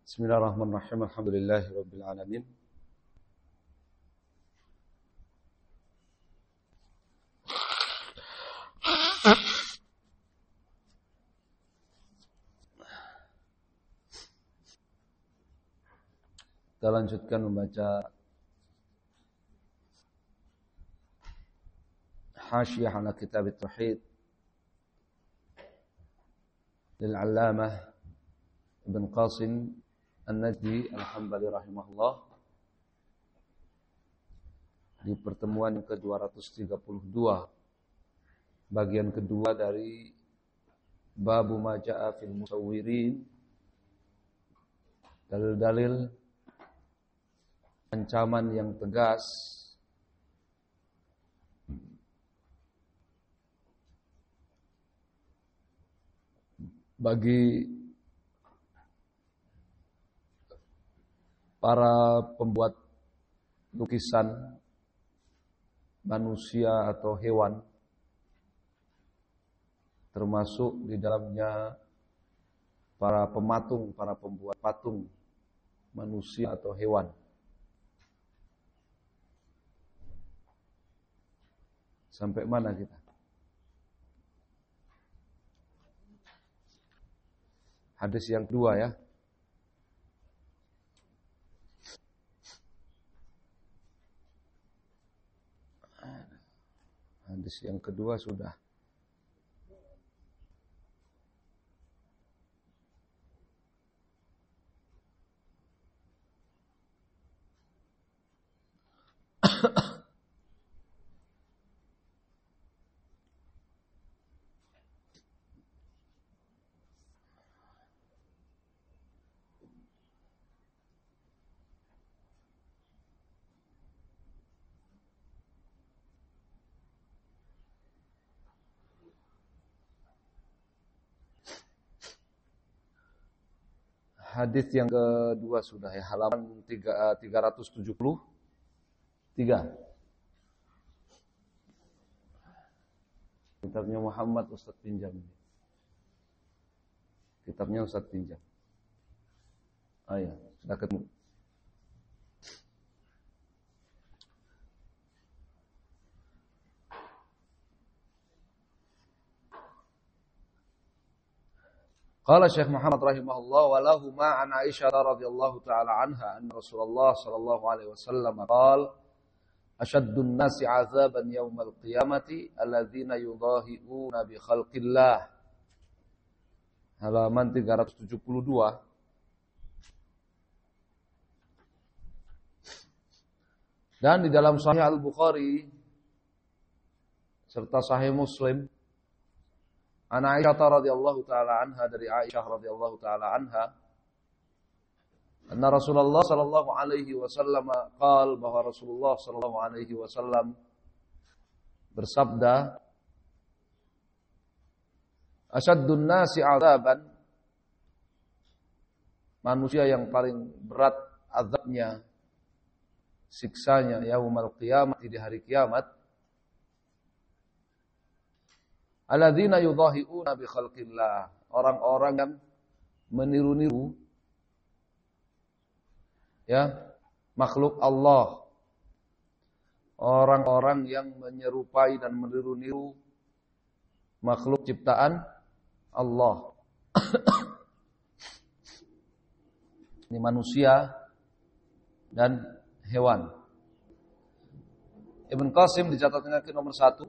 Bismillahirrahmanirrahim. Alhamdulillahirabbil alamin. Kita lanjutkan membaca Hasyiyah ala Kitab At-Tauhid lil-Allamah Ibn Qasim An-Najdi Al-Hambali rahimahullah di pertemuan yang ke-232, bagian kedua dari Babu ma ja'a fil musawwirin, dalil-dalil ancaman yang tegas bagi para pembuat lukisan manusia atau hewan, termasuk di dalamnya para pematung, para pembuat patung manusia atau hewan. Sampai mana kita? Hadis yang kedua ya. Hadis yang kedua sudah. Hadis yang kedua sudah ya, halaman 373. Kitabnya Muhammad Ustaz pinjam. Kitabnya Ustaz pinjam. Ya, sudah ketemu. Qala Syekh Muhammad rahimahullah wa lahu ma an Aisyah radhiyallahu taala anha anna Rasulullah sallallahu alaihi wasallam qala ashaddun nasi 'adzaban yaumal qiyamati alladzina yudahiuna bi khalqillah. Halaman 372. Dan di dalam Sahih Al-Bukhari serta Sahih Muslim Ana Aisyah radhiyallahu taala anha, dari Aisyah radhiyallahu taala anha, anna Rasulullah sallallahu alaihi wasallam qaal, bahwa Rasulullah sallallahu alaihi wasallam bersabda, asyaddun nasi 'adzaban, manusia yang paling berat azabnya, siksanya yaumul qiyamah, di hari kiamat, alladzina yudahiuna bi khalqillah, orang-orang yang meniru-niru ya makhluk Allah, orang-orang yang menyerupai dan meniru-niru makhluk ciptaan Allah. Ini manusia dan hewan. Ibn Qasim dicatatkan ke nomor 1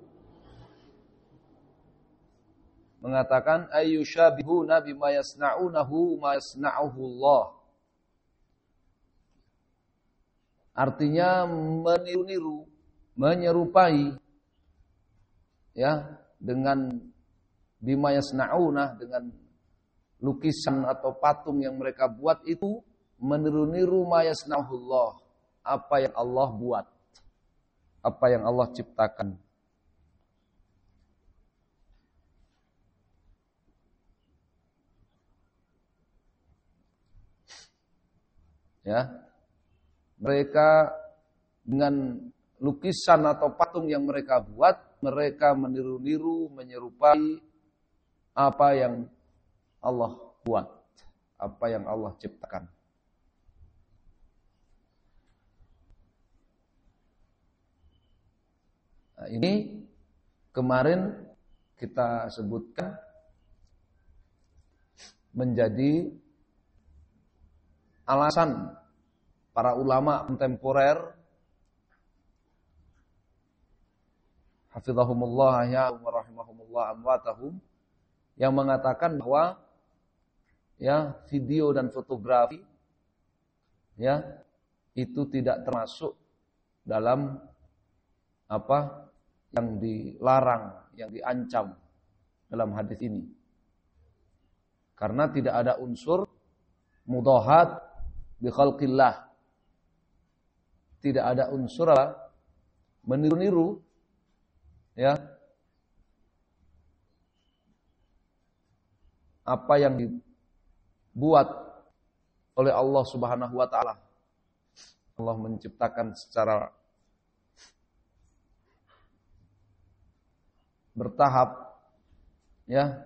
mengatakan ayyushabihuna bima yasna'unahu ma yasna'uhu Allah. Artinya meniru-niru, menyerupai ya dengan bima yasna'una, dengan lukisan atau patung yang mereka buat itu meniru-niru ma yasna'uhu Allah, apa yang Allah buat, apa yang Allah ciptakan. Ya, mereka dengan lukisan atau patung yang mereka buat, mereka meniru-niru, menyerupai apa yang Allah buat, apa yang Allah ciptakan. Nah, ini kemarin kita sebutkan menjadi alasan para ulama kontemporer hafizahumullah wa rahimahumullah amwatahum yang mengatakan bahwa ya video dan fotografi ya itu tidak termasuk dalam apa yang dilarang, yang diancam dalam hadis ini. Karena tidak ada unsur mudahat bi khalqillah. Tidak ada unsur meniru-niru ya apa yang dibuat oleh Allah Subhanahu wa taala. Allah menciptakan secara bertahap ya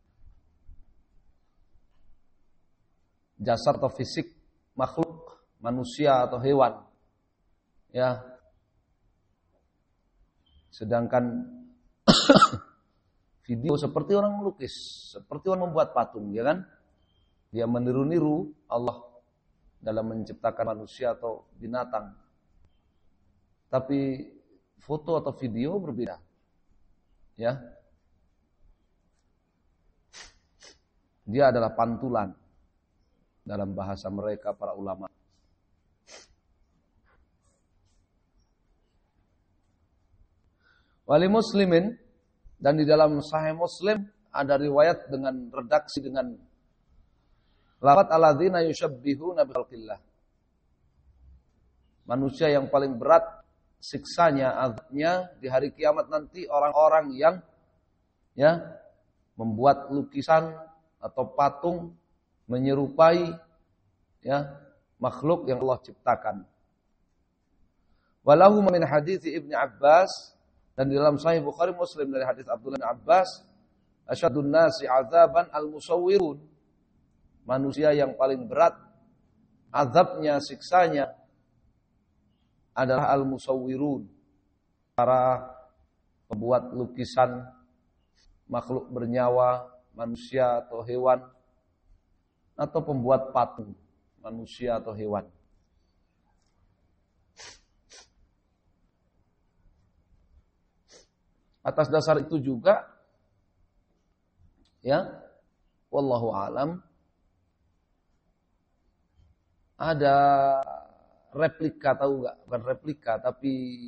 jasad atau fisik makhluk manusia atau hewan ya, sedangkan video seperti orang melukis, seperti orang membuat patung, ya kan? Dia meniru-niru Allah dalam menciptakan manusia atau binatang. Tapi foto atau video berbeda. Ya. Dia adalah pantulan dalam bahasa mereka para ulama. Wali muslimin, dan di dalam Sahih Muslim ada riwayat dengan redaksi dengan lafaz alladzina yushabbihuna bi khalqillah. Manusia yang paling berat siksanya, azabnya di hari kiamat nanti orang-orang yang ya membuat lukisan atau patung menyerupai ya makhluk yang Allah ciptakan. Walahu min hadits Ibnu Abbas, dan di dalam Sahih Bukhari Muslim dari hadis Abdullah bin Abbas, asyadun nasi azaban al-musawwirun. Manusia yang paling berat azabnya, siksanya adalah al-musawwirun, para pembuat lukisan makhluk bernyawa, manusia atau hewan, atau pembuat patung manusia atau hewan. Atas dasar itu juga ya wallahu alam ada replika, tahu enggak? Bukan replika tapi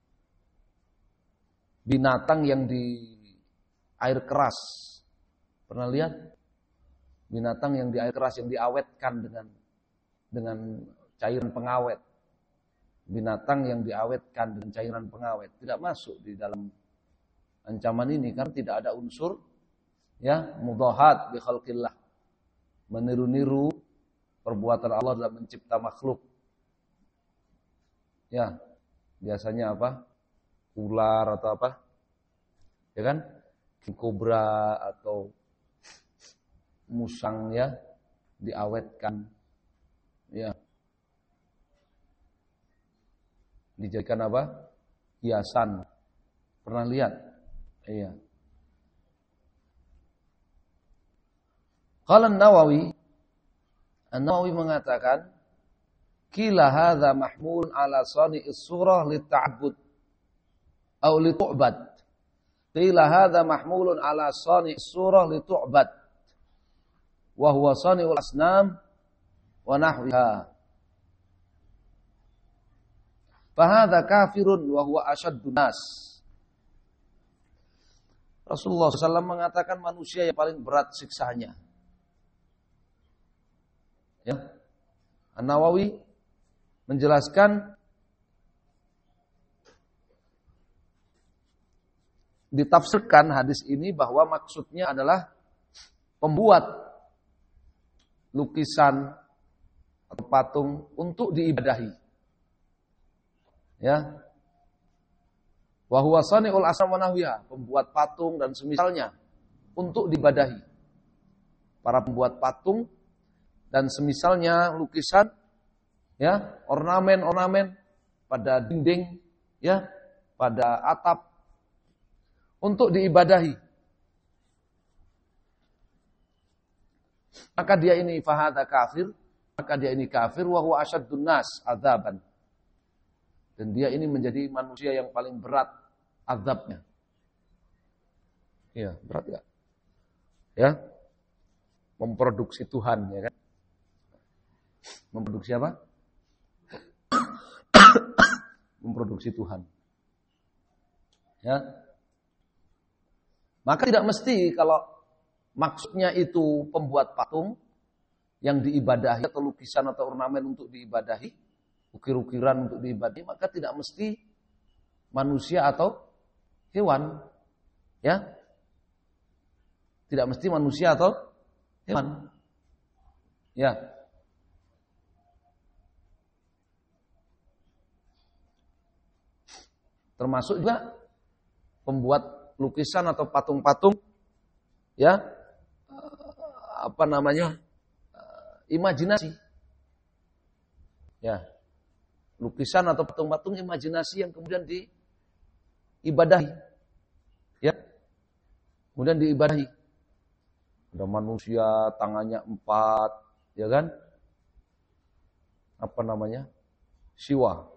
binatang yang di air keras. Pernah lihat? Binatang yang di air keras yang diawetkan dengan cairan pengawet. Binatang yang diawetkan dengan cairan pengawet tidak masuk di dalam ancaman ini karena tidak ada unsur ya mudahat bi khalqillah, meniru-niru perbuatan Allah dalam mencipta makhluk. Ya, biasanya apa? Ular atau apa? Ya kan? Kobra atau musang ya diawetkan. Ya. Dijadikan apa? Hiasan. Pernah lihat? Iya. Qala An-Nawawi mengatakan, qila hadza mahmulun ala sani'is surah lita'abbud aw litu'bad. Qila hadza mahmulun ala sani'is surah litu'bad wa huwa sani'ul asnam wa nahwiha. Fa hadza kafirun wa huwa ashaddun nas. Rasulullah SAW mengatakan manusia yang paling berat siksanya. Ya. An-Nawawi menjelaskan ditafsirkan hadis ini bahwa maksudnya adalah pembuat lukisan atau patung untuk diibadahi. Ya. Wa huwa sani'ul asnam wa nahwiha, pembuat patung dan semisalnya untuk diibadahi. Para pembuat patung dan semisalnya lukisan ya, ornamen-ornamen pada dinding ya, pada atap untuk diibadahi. Maka dia ini fahada kafir, maka dia ini kafir wa huwa asyaddun nas adzaban. Dan dia ini menjadi manusia yang paling berat azabnya. Iya, berat ya. Ya. Memproduksi Tuhan, ya kan? Memproduksi apa? Memproduksi Tuhan. Ya. Maka tidak mesti kalau maksudnya itu pembuat patung yang diibadahi atau lukisan atau ornamen untuk diibadahi, ukir-ukiran untuk diibadahi, maka tidak mesti manusia atau hewan. Ya. Tidak mesti manusia atau hewan. Ya. Termasuk juga pembuat lukisan atau patung-patung, ya, imajinasi, ya, lukisan atau patung-patung imajinasi yang kemudian diibadahi, ya, kemudian diibadahi. Ada manusia tangannya 4, ya kan? Siwa,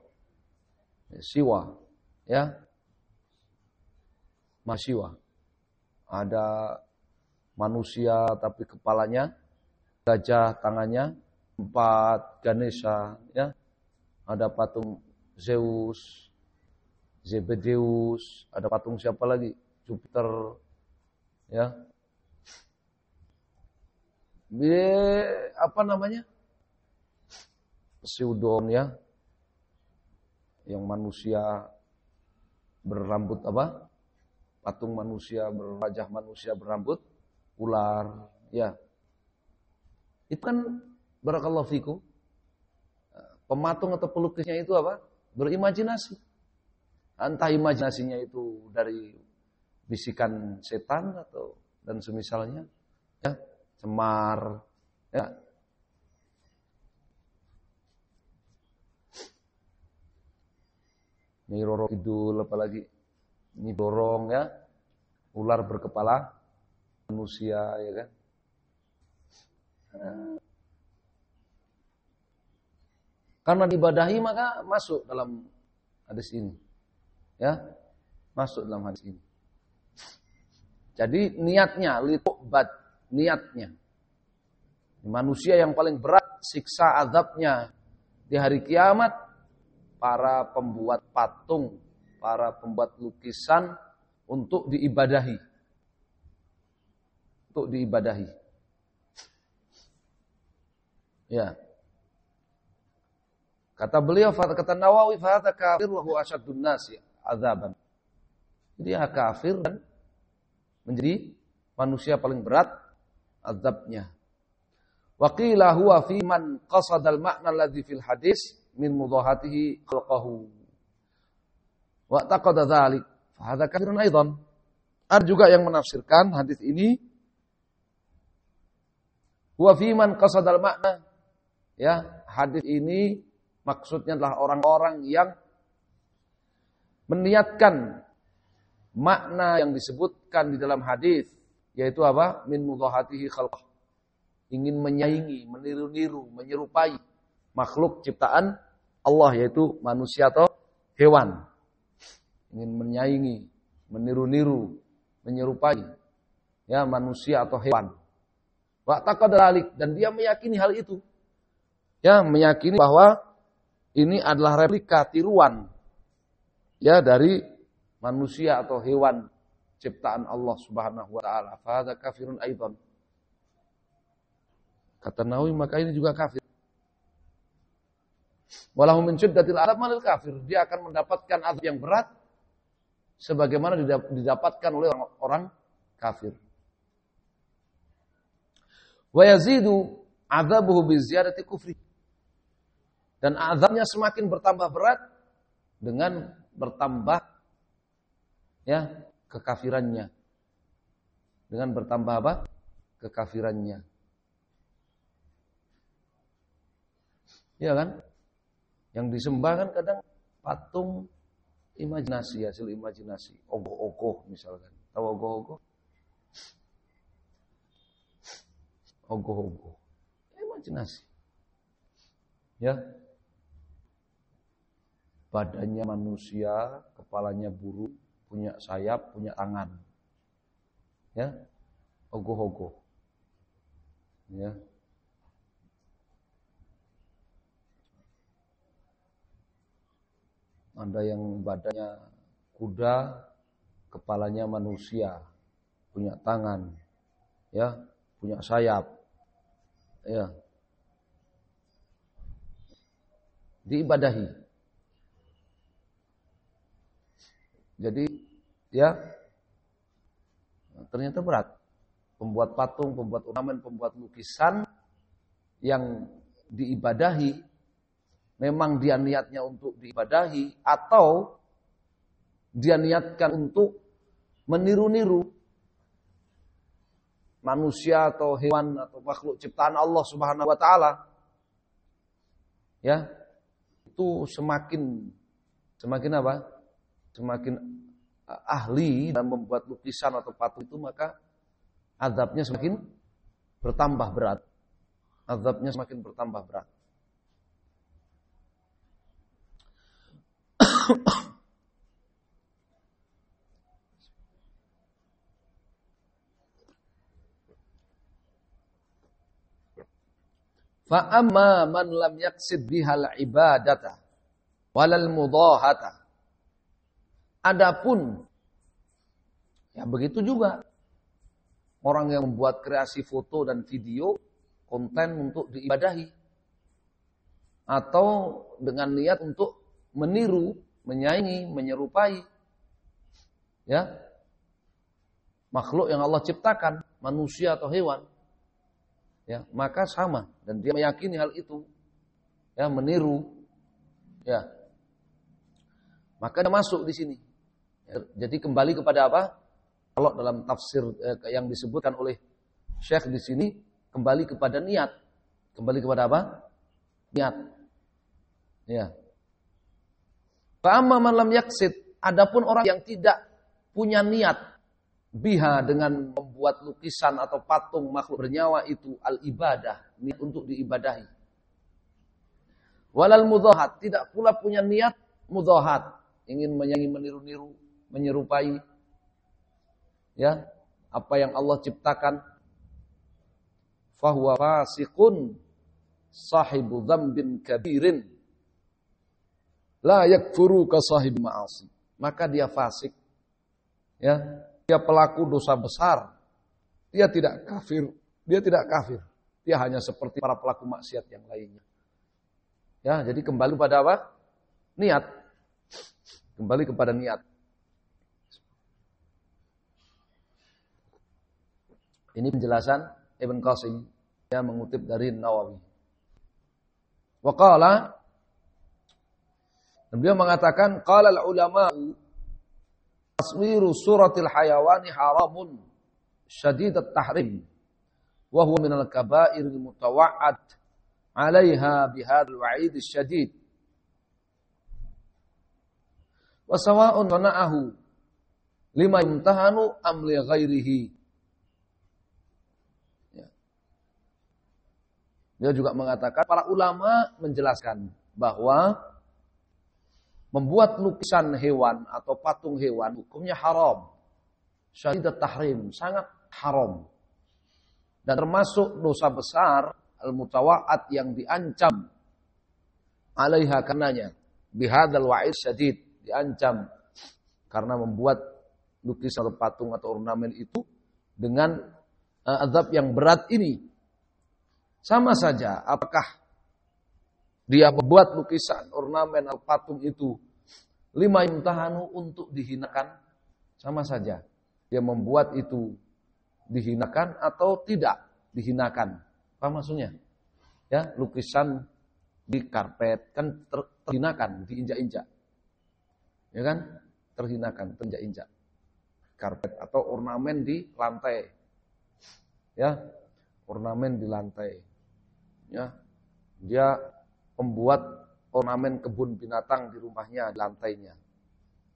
ya. Masiwa. Ada manusia tapi kepalanya gajah, tangannya 4, Ganesha, ya. Ada patung Zeus, Zebedeus, ada patung siapa lagi? Jupiter, ya. Pseudon, ya. Yang manusia berambut apa? Patung manusia berwajah manusia berambut ular, ya. Itu kan barakallahu fikum. Pematung atau pelukisnya itu apa? Berimajinasi. Entah imajinasinya itu dari bisikan setan atau dan semisalnya, ya, cemar, ya. Nyi Roro Kidul apalagi Nyi Dorong, ya, ular berkepala manusia, ya kan. Karena diibadahi maka masuk dalam hadis ini, ya, masuk dalam hadis ini. Jadi niatnya litu'bad, niatnya manusia yang paling berat siksa azabnya di hari kiamat para pembuat patung, para pembuat lukisan untuk diibadahi. Untuk diibadahi. Ya. Kata beliau, kata Nawawi, fa kafir wa huwa asyaddun nasi azaban. Dia kafir dan menjadi manusia paling berat azabnya. Wa qila huwa fi man qasada al-ma'na alladhi fil hadis min mudahatihi khalqahu. Wa taqada dzalik fa hadza kafirun aidan. Ada juga yang menafsirkan hadis ini huwa fi man qasada al-ma'na, ya, hadis ini maksudnya adalah orang-orang yang meniatkan makna yang disebutkan di dalam hadis, yaitu apa? Min mudahatihi khalqah. Ingin menyaingi, meniru-niru, menyerupai makhluk ciptaan Allah, yaitu manusia atau hewan. Ingin menyaingi, meniru-niru, menyerupai, ya, manusia atau hewan. Wa taqadalik, dan dia meyakini hal itu. Ya, meyakini bahwa ini adalah replika, tiruan, ya, dari manusia atau hewan ciptaan Allah Subhanahu wa taala. Fa hadza kafirun aidan. Kata Nawawi, maka ini juga kafir. Walahu min syiddatil adab malil kafir. Dia akan mendapatkan azab yang berat sebagaimana didapatkan oleh orang kafir. Wa yazidu adzabuhu bi ziyadati kufri. Dan azabnya semakin bertambah berat dengan bertambah, ya, kekafirannya. Dengan bertambah apa? Kekafirannya. Ya kan? Yang disembah kan kadang patung, Imajinasi, hasil imajinasi. Ogoh-ogoh misalkan. Tahu ogoh-ogoh? Ogoh-ogoh. Imajinasi. Ya. Badannya manusia, kepalanya burung, punya sayap, punya tangan. Ya. Ogoh-ogoh. Ya. Ada yang badannya kuda, kepalanya manusia, punya tangan, ya, punya sayap, ya, diibadahi. Jadi, ya, ternyata berat. Pembuat patung, pembuat ornamen, pembuat lukisan yang diibadahi. Memang dia niatnya untuk diibadahi atau dia niatkan untuk meniru-niru manusia atau hewan atau makhluk ciptaan Allah Subhanahu wa taala. Ya. Itu semakin apa? Semakin ahli dalam membuat lukisan atau patung itu, maka azabnya semakin bertambah berat. Azabnya semakin bertambah berat. Fa amma man lam yaqsid bihal ibadata walal mudahata. Adapun ya begitu juga orang yang membuat kreasi foto dan video konten untuk diibadahi atau dengan niat untuk meniru, menyaingi, menyerupai ya makhluk yang Allah ciptakan, manusia atau hewan. Ya, maka sama dan dia meyakini hal itu. Ya, meniru. Ya. Maka dia masuk di sini. Ya, jadi kembali kepada apa? Kalau dalam tafsir yang disebutkan oleh Syekh di sini kembali kepada niat. Kembali kepada apa? Niat. Ya. Fa amma man lam yaqsid, adapun orang yang tidak punya niat biha dengan membuat lukisan atau patung makhluk bernyawa itu al-ibadah, niat untuk diibadahi. Walal mudhahat, tidak pula punya niat mudhahat, ingin menyanyi, meniru-niru, menyerupai ya apa yang Allah ciptakan. Fahuwa fasiqun sahibu dzambin kabirin la yakfuru ka sahib ma'asi. Maka dia fasik. Ya. Dia pelaku dosa besar. Dia tidak kafir. Dia hanya seperti para pelaku maksiat yang lainnya. Ya, jadi kembali pada apa? Niat. Kembali kepada niat. Ini penjelasan Ibn Qasim yang mengutip dari Nawawi. Wa qala, beliau mengatakan qala al-ulama'u taswiru suratil hayawani haramun syadidat tahrim wa huwa minal kaba'iril mutawa'ad 'alaiha bihadzal wa'id syadid wa sawa'un mana'ahu lima yumtahanu am li ghairihi. Ya. Dia juga mengatakan para ulama menjelaskan bahwa membuat lukisan hewan atau patung hewan hukumnya haram. Syadidat tahrim, sangat haram. Dan termasuk dosa besar al-mutawa'at yang diancam alaiha karenanya. Bihadzal wa'id syadid, diancam karena membuat lukisan atau patung atau ornamen itu dengan azab yang berat ini. Sama saja apakah dia membuat lukisan, ornamen, atau patung itu lima imtahanu untuk dihinakan, sama saja. Dia membuat itu dihinakan atau tidak dihinakan. Apa maksudnya? Ya, lukisan di karpet kan terhinakan, diinjak-injak. Ya kan? Terhinakan, terinjak-injak. Karpet atau ornamen di lantai. Ya, ornamen di lantai. Ya. Dia membuat ornamen kebun binatang di rumahnya, di lantainya.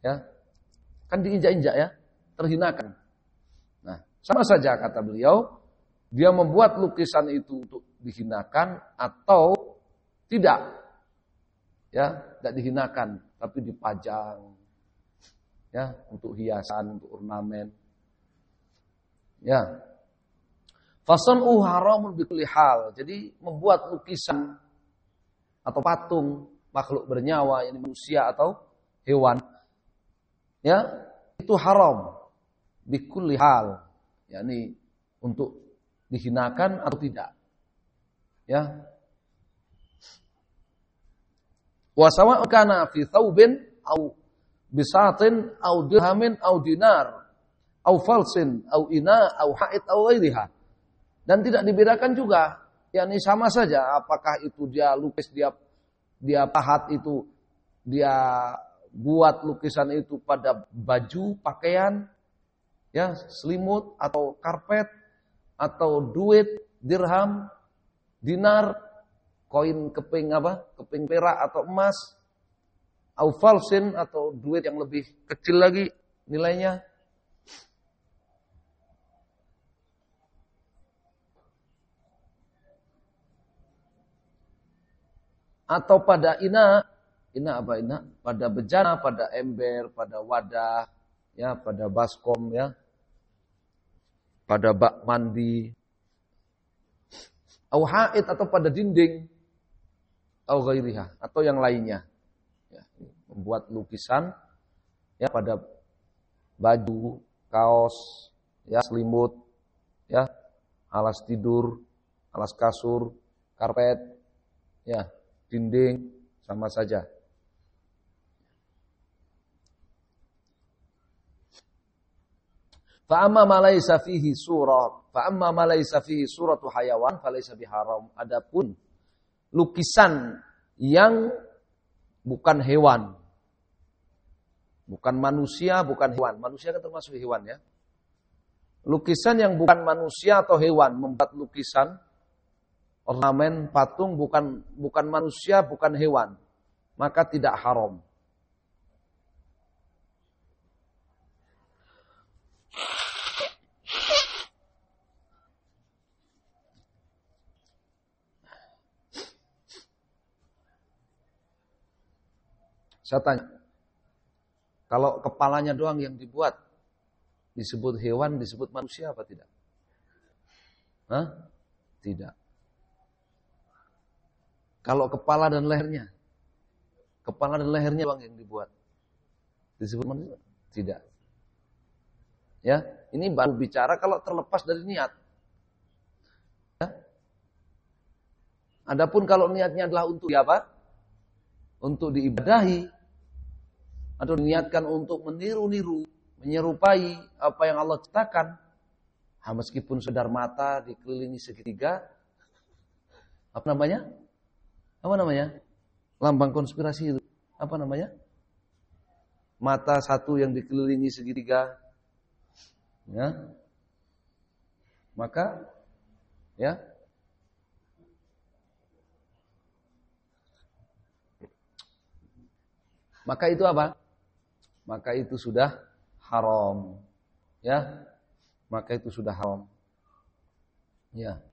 Ya. Kan diinjak-injak ya, terhinakan. Nah, sama saja kata beliau, dia membuat lukisan itu untuk dihinakan atau tidak. Ya, tidak dihinakan, tapi dipajang. Ya, untuk hiasan, untuk ornamen. Ya. Fasan'u haramun bikulli hal. Jadi membuat lukisan atau patung makhluk bernyawa, ini manusia atau hewan, ya, itu haram bikulli hal. yakni untuk dihinakan atau tidak. Ya. Wa sawa'un kana fi thawbin au bisatin au dirhamin au dinar au falsin au ina au ha'id au ghairiha. Dan tidak dibedakan juga, yakni sama saja apakah itu dia lukis, dia pahat itu, dia buat lukisan itu pada baju, pakaian, ya, selimut atau karpet atau duit, dirham, dinar, koin keping keping perak atau emas, au falsin atau duit yang lebih kecil lagi nilainya. Atau pada ina apa ina? Pada bejana, pada ember, pada wadah, ya, pada baskom, ya, pada bak mandi, au haid atau pada dinding, au ghairiha atau yang lainnya. Ya, membuat lukisan, ya, pada baju, kaos, ya, selimut, ya, alas tidur, alas kasur, karpet, ya, dinding, sama saja. Fa'amma ma laisa fihi suratu hayawan falaisa biharam. Adapun lukisan yang bukan hewan, bukan manusia, bukan hewan. Manusia kan termasuk hewan, ya. Lukisan yang bukan manusia atau hewan, membuat lukisan ornamen patung bukan manusia, bukan hewan, maka tidak haram. Saya tanya, kalau kepalanya doang yang dibuat, disebut hewan, disebut manusia apa tidak? Hah? Tidak. Kalau kepala dan lehernya doang yang dibuat, disebut manusia? Tidak. Ya, ini baru bicara kalau terlepas dari niat. Ya. Adapun kalau niatnya adalah untuk apa? Untuk diibadahi atau diniatkan untuk meniru-niru, menyerupai apa yang Allah ciptakan, meskipun sedar mata dikelilingi segitiga, apa namanya? Lambang konspirasi itu. Apa namanya? Mata satu yang dikelilingi segitiga. Ya. Maka, ya, maka itu apa? Maka itu sudah haram. Ya. Maka itu sudah haram. Ya.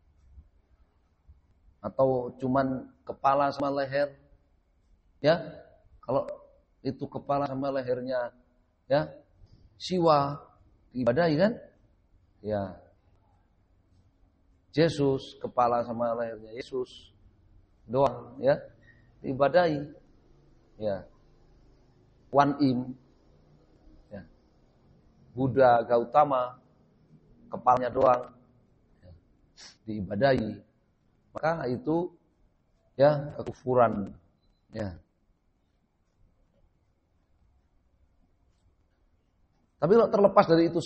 Atau cuman kepala sama leher, ya, kalau itu kepala sama lehernya, ya, siwa ibadahi kan, ya, Yesus, kepala sama lehernya Yesus doang, ya, ibadahi, ya, Wan Im, ya, Buddha Gautama, kepalanya doang, ya, diibadahi. Maka itu, ya, kekufuran, ya. Tapi terlepas dari itu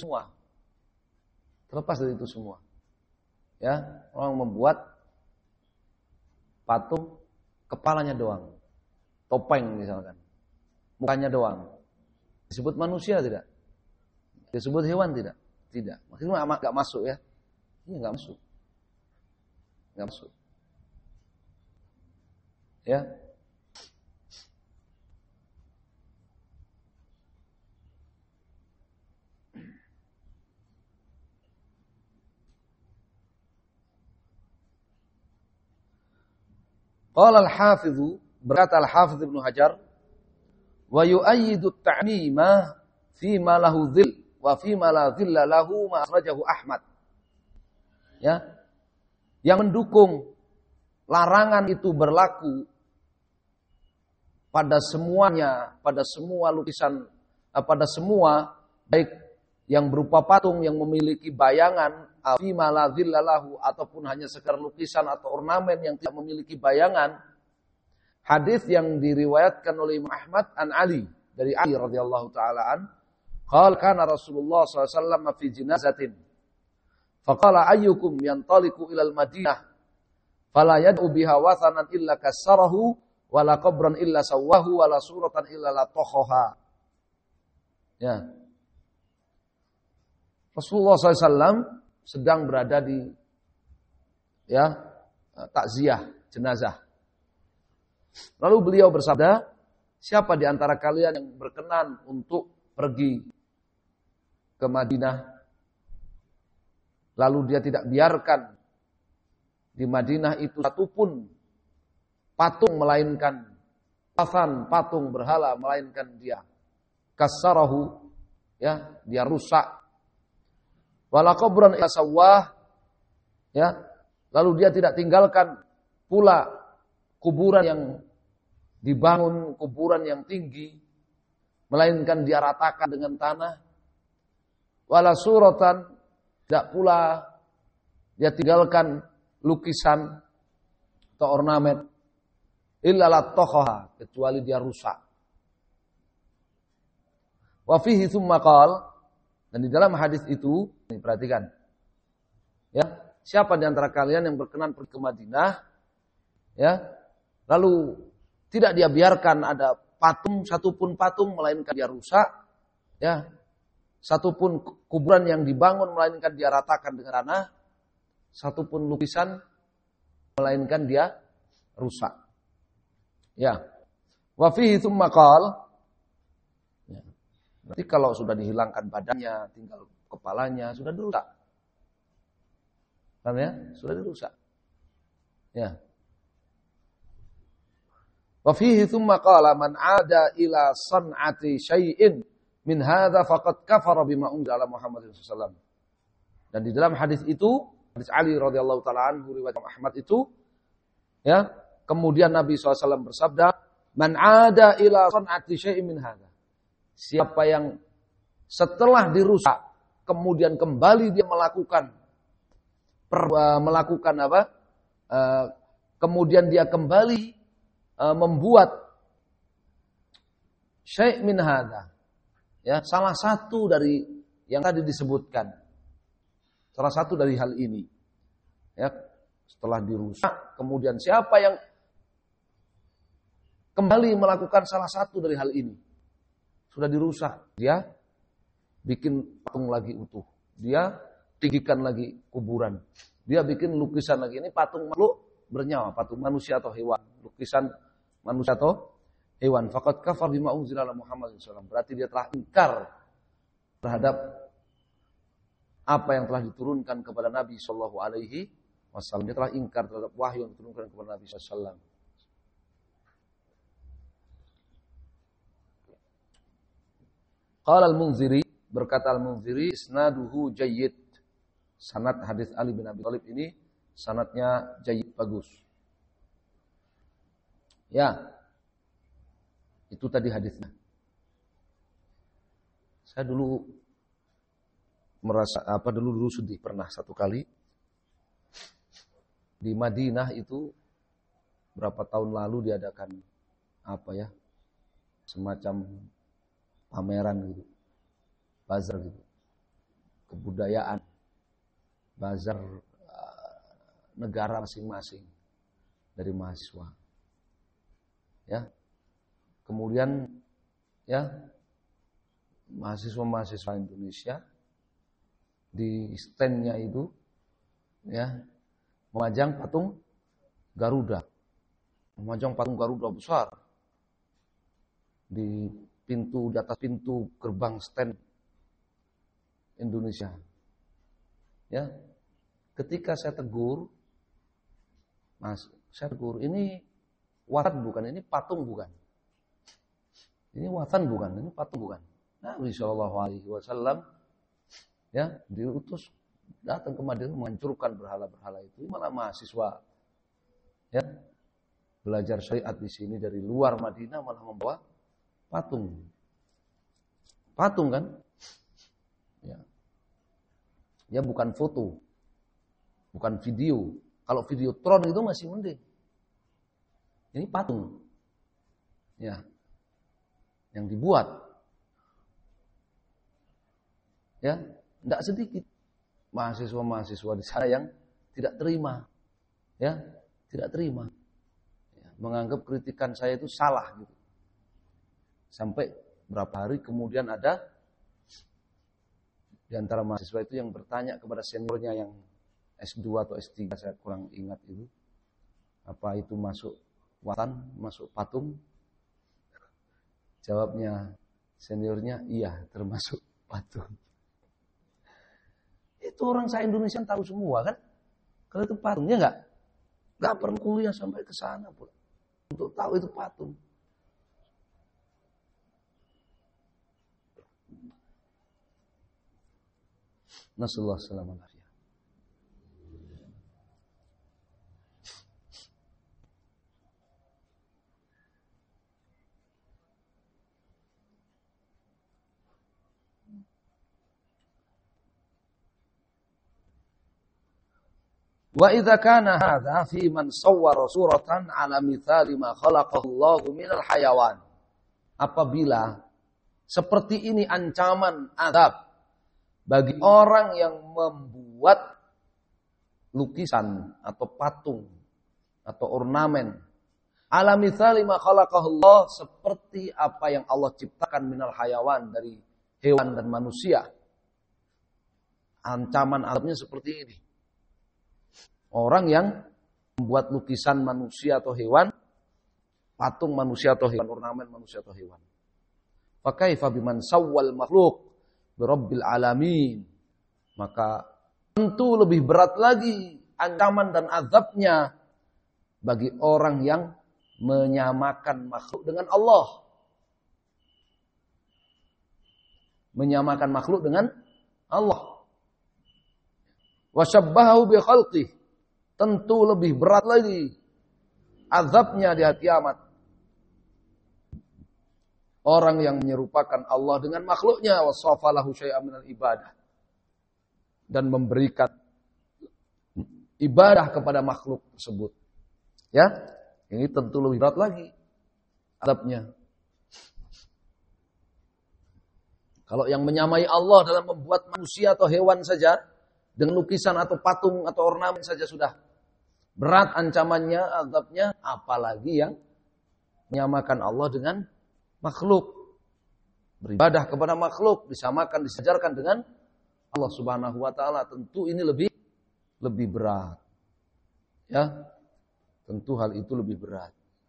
semua, ya, orang membuat patung kepalanya doang, topeng misalkan, mukanya doang, disebut manusia tidak? Disebut hewan tidak? Tidak. Maksudnya nggak masuk, ya, ini nggak masuk. Nggak masuk. Ya. Qala al-Hafidhu, berkata al-Hafidh Ibnu Hajar, wa yu'ayyidu at-ta'mima fi ma lahu dhil wa fi ma la dhilla lahu ma akhrajahu Ahmad. Ya. Yang mendukung larangan itu berlaku pada semuanya, pada semua lukisan, pada semua baik yang berupa patung yang memiliki bayangan, fi ma la dhilla lahu, ataupun hanya sekadar lukisan atau ornamen yang tidak memiliki bayangan. Hadis yang diriwayatkan oleh Imam Ahmad an Ali, dari Ali radhiyallahu taala an, qala kana Rasulullah sallallahu alaihi wasallam fi jinazatin faqala ayyukum yantaliqu ilal Madinah fala yad'u biha wathanan illa kassarahu wala qabran illa sawwahu wala suratan illa latokhoha. Ya. Rasulullah SAW sedang berada di takziah jenazah. Lalu beliau bersabda, siapa di antara kalian yang berkenan untuk pergi ke Madinah, lalu dia tidak biarkan di Madinah itu satupun patung melainkan patung berhala melainkan dia kasarahu, ya, dia rusak, wala qabran illa sawwah, ya, lalu dia tidak tinggalkan pula kuburan yang dibangun, kuburan yang tinggi, melainkan dia ratakan dengan tanah, wala suratan, tidak pula dia tinggalkan lukisan atau ornamen, illa latokhoha, kecuali dia rusak. Wa fihi tsumma qala, dan di dalam hadis itu, perhatikan, ya, siapa di antara kalian yang berkenan pergi ke Madinah, ya, lalu tidak dia biarkan ada patung, satupun patung melainkan dia rusak, ya, satupun kuburan yang dibangun melainkan dia ratakan dengan tanah, satupun lukisan melainkan dia rusak. Ya. Wa fihi tsumma qala, ya. Berarti kalau sudah dihilangkan badannya, tinggal kepalanya, sudah dirusak. Paham ya? Sudah dirusak. Ya. Wa fihi tsumma qala man 'ada ila san'ati syai'in min hadza faqad kafara bima unzila ala Muhammadin sallallahu alaihi wasallam. Dan di dalam hadis itu, hadis Ali radhiyallahu taala anhu riwayat Ahmad itu, ya, kemudian Nabi SAW bersabda, man 'ada ila san'ati syai'in min hadza. Siapa yang setelah dirusak kemudian kembali dia melakukan kemudian dia kembali membuat syai' min hadza, ya, salah satu dari yang tadi disebutkan, salah satu dari hal ini, ya, setelah dirusak kemudian siapa yang kembali melakukan salah satu dari hal ini, sudah dirusak, dia bikin patung lagi utuh, dia tinggikan lagi kuburan, dia bikin lukisan lagi, ini patung makhluk bernyawa, patung manusia atau hewan, lukisan manusia atau hewan, faqad kafar bima unzila ala Muhammad SAW. Berarti dia telah ingkar terhadap apa yang telah diturunkan kepada Nabi sallallahu alaihi wasallam. Dia telah ingkar terhadap wahyu yang diturunkan kepada Nabi sallallahu alaihi wasallam. Qala al-Munziri, berkata al-Munziri, isnaduhu jayyid. Sanad hadis Ali bin Abi Thalib ini sanadnya jayyid, bagus. Ya. Itu tadi hadisnya. Saya dulu merasa dulu sedih pernah satu kali di Madinah itu berapa tahun lalu diadakan semacam pameran gitu, bazar gitu, kebudayaan, bazar negara masing-masing dari mahasiswa, ya. Kemudian, ya, mahasiswa Indonesia di standnya itu, ya, memajang patung Garuda, besar di atas pintu gerbang stand Indonesia. Ya, ketika saya tegur, ini Watan bukan, ini patung bukan. Ini watan bukan, ini patung bukan. Nabi Shallallahu Alaihi Wasallam ya diutus datang ke Madinah menghancurkan berhala-berhala itu. Malah mahasiswa ya belajar syariat di sini dari luar Madinah malah membawa patung. Patung kan? Ya. Ya bukan foto. Bukan video. Kalau videotron itu masih mending. Ini patung. Ya. Yang dibuat. Ya, tidak sedikit mahasiswa-mahasiswa di sana yang tidak terima. Ya, tidak terima. Ya, menganggap kritikan saya itu salah gitu. Sampai berapa hari kemudian ada di antara mahasiswa itu yang bertanya kepada seniornya yang S2 atau S3, saya kurang ingat itu. Apa itu masuk watan, masuk patung? Jawabnya seniornya, iya termasuk patung. Itu orang saya Indonesia tahu semua kan? Kalau itu patungnya enggak perlu kuliah sampai ke sana pula untuk tahu itu patung. Nasallahu alaihi wasallam. Wa idza kana hadza fi man sawwara suratan ala mithali ma khalaqahu Allahu minal hayawan. Apabila seperti ini ancaman azab bagi orang yang membuat lukisan atau patung atau ornamen ala mithali ma khalaqahu Allah, seperti apa yang Allah ciptakan minal hayawan dari hewan dan manusia. Ancaman azabnya seperti ini. Orang yang membuat lukisan manusia atau hewan, patung manusia atau hewan, ornamen manusia atau hewan. Fakaifa biman sawwal makhluk birabbil alamin. Maka tentu lebih berat lagi ancaman dan azabnya bagi orang yang menyamakan makhluk dengan Allah. Menyamakan makhluk dengan Allah. Wasyabbahu bi khalqih. Tentu lebih berat lagi azabnya di hari kiamat. Orang yang menyerupakan Allah dengan makhluknya, wasafalahu syai'an minal ibadah, dan memberikan ibadah kepada makhluk tersebut. Ya, ini tentu lebih berat lagi azabnya. Kalau yang menyamai Allah dalam membuat manusia atau hewan saja, dengan lukisan atau patung atau ornamen saja sudah berat ancamannya, azabnya, apalagi yang menyamakan Allah dengan makhluk. Beribadah kepada makhluk, disamakan, disejarkan dengan Allah Subhanahu wa taala, tentu ini lebih berat. Ya. Tentu hal itu lebih berat.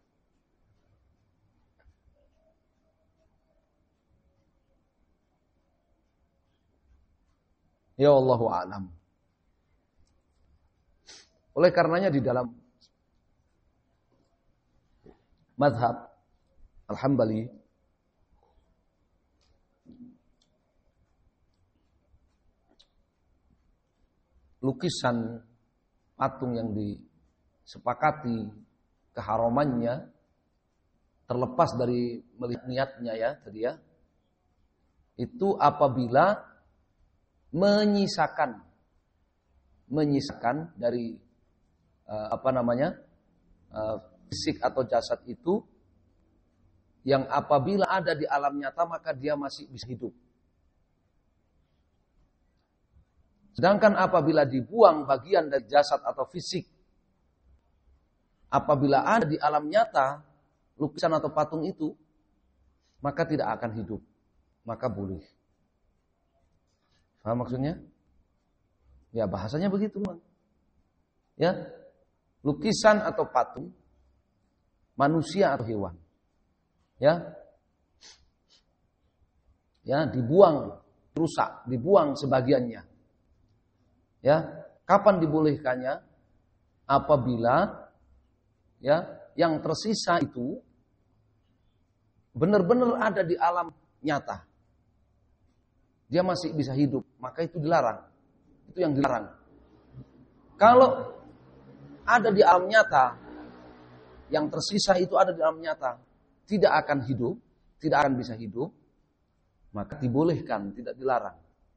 Ya Allahu a'lam. Oleh karenanya di dalam mazhab Al-Hambali lukisan patung yang disepakati keharamannya terlepas dari melihat niatnya ya tadi ya, itu apabila menyisakan dari fisik atau jasad itu yang apabila ada di alam nyata maka dia masih bisa hidup. Sedangkan apabila dibuang bagian dari jasad atau fisik, apabila ada di alam nyata lukisan atau patung itu, maka tidak akan hidup, maka boleh. Paham maksudnya? Ya bahasanya begitu, Bang. Ya. Lukisan atau patung manusia atau hewan. Ya. Ya, dibuang, rusak, dibuang sebagiannya. Ya, kapan dibolehkannya? Apabila ya, yang tersisa itu benar-benar ada di alam nyata. Dia masih bisa hidup, maka itu dilarang. Itu yang dilarang. Kalau ada di alam nyata, yang tersisa itu ada di alam nyata, tidak akan hidup, tidak akan bisa hidup, maka dibolehkan, tidak dilarang.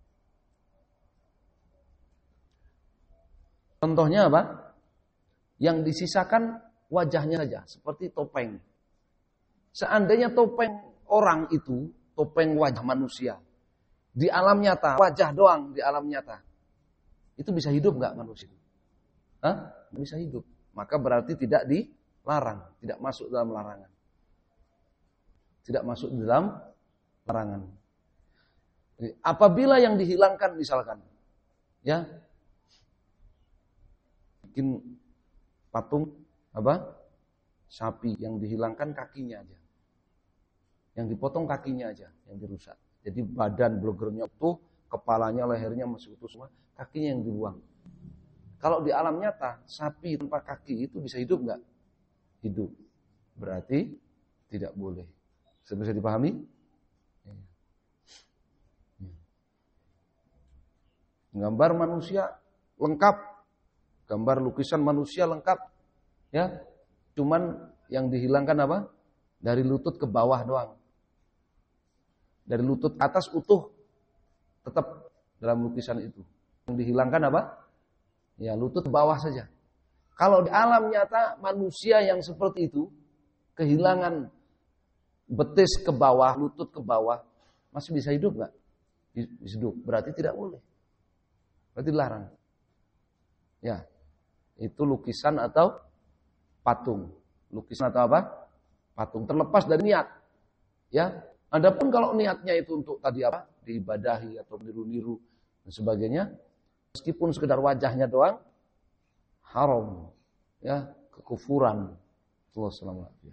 Contohnya apa? Yang disisakan wajahnya saja, seperti topeng. Seandainya topeng orang itu, topeng wajah manusia, di alam nyata, wajah doang di alam nyata, itu bisa hidup nggak manusia? Hah? Bisa hidup. Maka berarti tidak dilarang, tidak masuk dalam larangan. Tidak masuk dalam larangan. Jadi, apabila yang dihilangkan misalkan, ya, bikin patung apa? Sapi yang dihilangkan kakinya aja. Yang dipotong kakinya aja yang dirusak. Jadi badan blogernya utuh, kepalanya, lehernya masih utuh semua, kakinya yang dibuang. Kalau di alam nyata, sapi tanpa kaki itu bisa hidup nggak? Hidup. Berarti tidak boleh. Bisa dipahami? Gambar manusia lengkap, gambar lukisan manusia lengkap, ya. Cuman yang dihilangkan apa? Dari lutut ke bawah doang. Dari lutut atas utuh, tetap dalam lukisan itu. Yang dihilangkan apa? Ya, lutut ke bawah saja. Kalau di alam nyata manusia yang seperti itu, kehilangan betis ke bawah, lutut ke bawah, masih bisa hidup nggak? Bisa hidup. Berarti tidak boleh. Berarti dilarang. Ya, itu lukisan atau patung. Lukisan atau apa? Patung. Terlepas dari niat. Ya. Adapun kalau niatnya itu untuk tadi apa? Diibadahi atau niru-niru dan sebagainya, meskipun sekedar wajahnya doang, haram, ya, kekufuran. Allah SWT.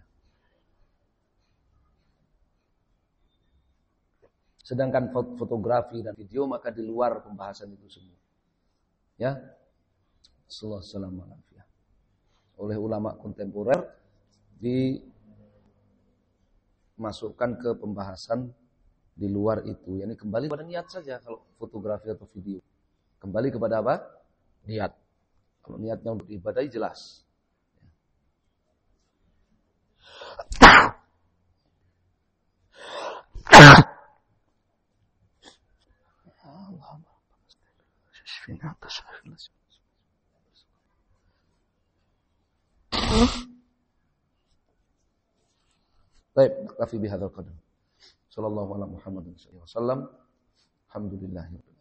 Sedangkan fotografi dan video maka di luar pembahasan itu semua. Ya. Allah SWT. Oleh ulama kontemporer dimasukkan ke pembahasan di luar itu. Yani kembali pada niat saja kalau fotografi atau video. Kembali kepada apa? Niat. Kalau niatnya untuk ibadahi jelas. Baik, naktafi bihadzal qadar. Sallallahu ala Muhammadin sallallahu alaihi wasallam. Alhamdulillah.